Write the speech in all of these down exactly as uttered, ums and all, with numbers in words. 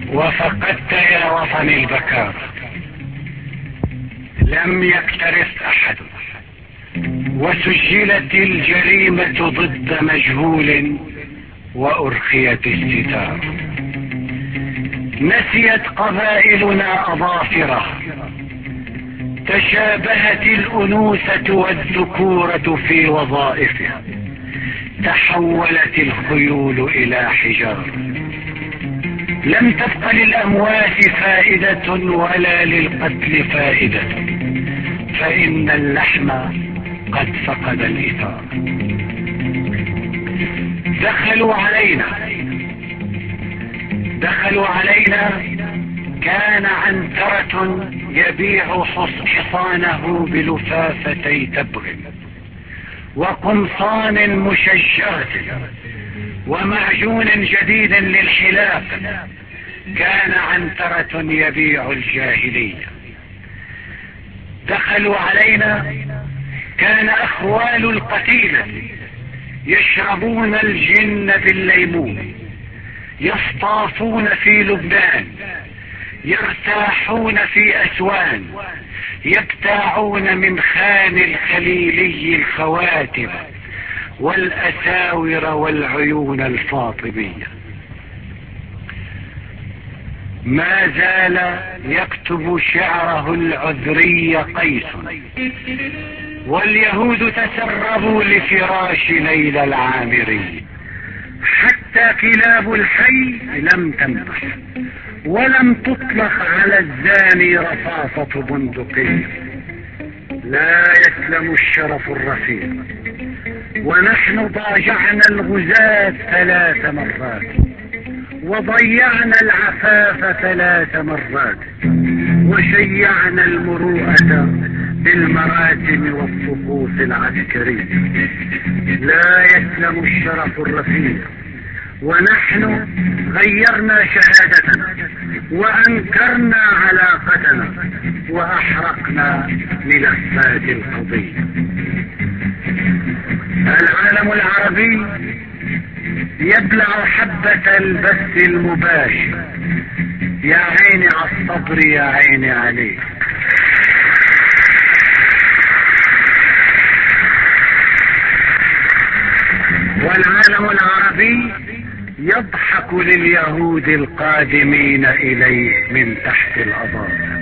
وفقدت يا وطني البكار، لم يكترث احد، وسجلت الجريمة ضد مجهول وارخيت الستار. نسيت قبائلنا اظافره، تشابهت الانوثة والذكورة في وظائفها، تحولت الخيول الى حجار. لم تبق للاموات فائدة ولا للقتل فائدة، فان اللحم قد فقد الاثار. دخلوا علينا دخلوا علينا كان عنترة يبيع حصانه بلفافتي تبغ وقمصان مشجرة ومعجون جديد للحلاق. كان عنترة يبيع الجاهلية. دخلوا علينا كان اخوال القتيلة يشربون الجن بالليمون، يصطافون في لبنان، يرتاحون في اسوان، يبتاعون من خان الخليلي الخواتم والاساور والعيون الفاطمية. ما زال يكتب شعره العذري قيس، واليهود تسربوا لفراش ليلى العامري. حتى كلاب الحي لم تنبح، ولم تطلق على الزاني رصاصة بندقية. لا يسلم الشرف الرفيع، ونحن ضاجعنا الغزاة ثلاث مرات، وضيعنا العفاف ثلاث مرات، وشيعنا المروءة بالمراتم والصفوف العسكرية. لا يسلم الشرف الرفيع، ونحن غيرنا شهادتنا وانكرنا علاقتنا واحرقنا ملفات القضية. العالم العربي يبلع حبة البث المباشر. يا عيني على الصبر، يا عيني عليه. والعالم العربي يضحك لليهود القادمين اليه من تحت الأضافة.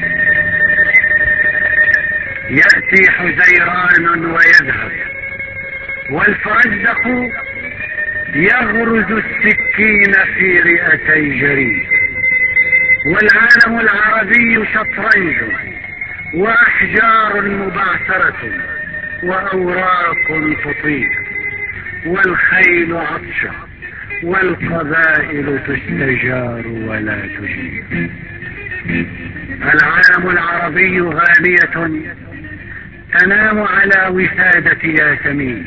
يأتي حزيران ويذهب، والفرزق يغرز السكين في رئتي جريد. والعالم العربي شطرنج واحجار مبعثرة واوراق تطير، والخيل عطشة والقبائل تستجار ولا تجيب. العالم العربي غانية تنام على وسادة ياسمين.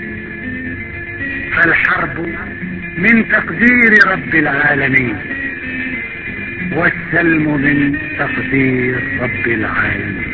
فالحرب من تقدير رب العالمين، والسلم من تقدير رب العالمين.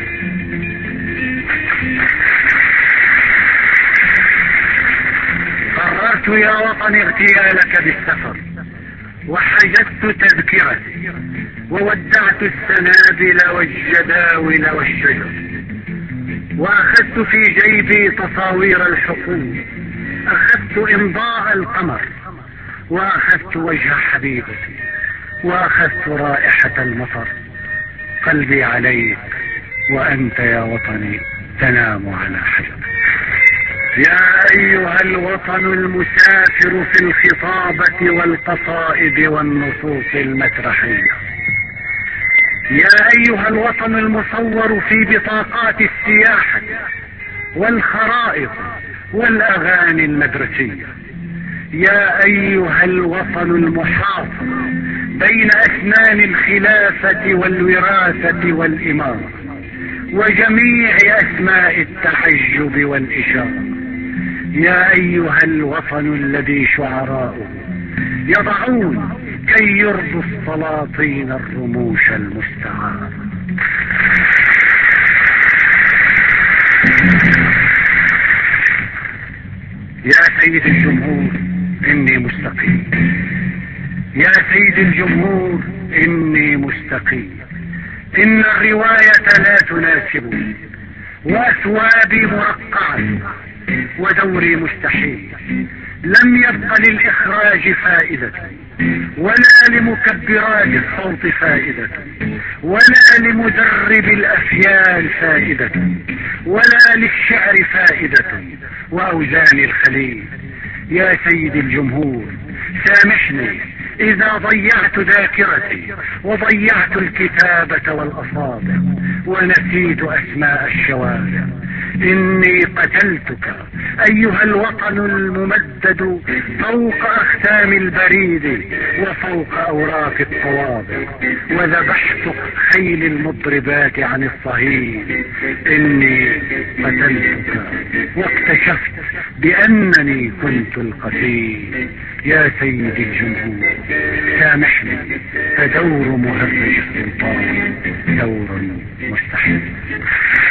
قررت يا وطن اغتيالك بالسفر، وحجزت تذكرتي، وودعت السنابل والجداول والشجر، واخذت في جيبي تصاوير الحقول، اخذت امضاء القمر، واخذت وجه حبيبتي، واخذت رائحة المطر. قلبي عليك، وانت يا وطني تنام على حجر. يا ايها الوطن المسافر في الخطابة والقصائد والنصوص المسرحية، يا ايها الوطن المصور في بطاقات السياحة والخرائط والاغاني المدرسية، يا ايها الوطن المحاصر بين اسنان الخلافة والوراثة والامارة وجميع اسماء التحجب والاشارة، يا ايها الوطن الذي شعراؤه يضعون كي يرضوا السلاطين الرموش المستعارة. يا سيد الجمهور، اني مستقيم. يا سيد الجمهور، إني مستقيم، إن الرواية لا تناسبني، وأثوابي مرقعة، ودوري مستحيل. لم يبق للإخراج فائدة، ولا لمكبرات الصوت فائدة، ولا لمدرب الأفيال فائدة، ولا للشعر فائدة، وأوزان الخليل. يا سيد الجمهور، سامحني إذا ضيعت ذاكرتي وضيعت الكتابة والأصابع ونسيت أسماء الشوارع. إني قتلتك أيها الوطن الممدد فوق أختام البريد وفوق أوراق الطوابع، وذبحت خيل المضربات عن الصهيل. إني قتلتك واكتشفت بأنني كنت القتيل. يا سيدي الجمهور، سامحني، فدور مهرج السلطان دور مستحيل.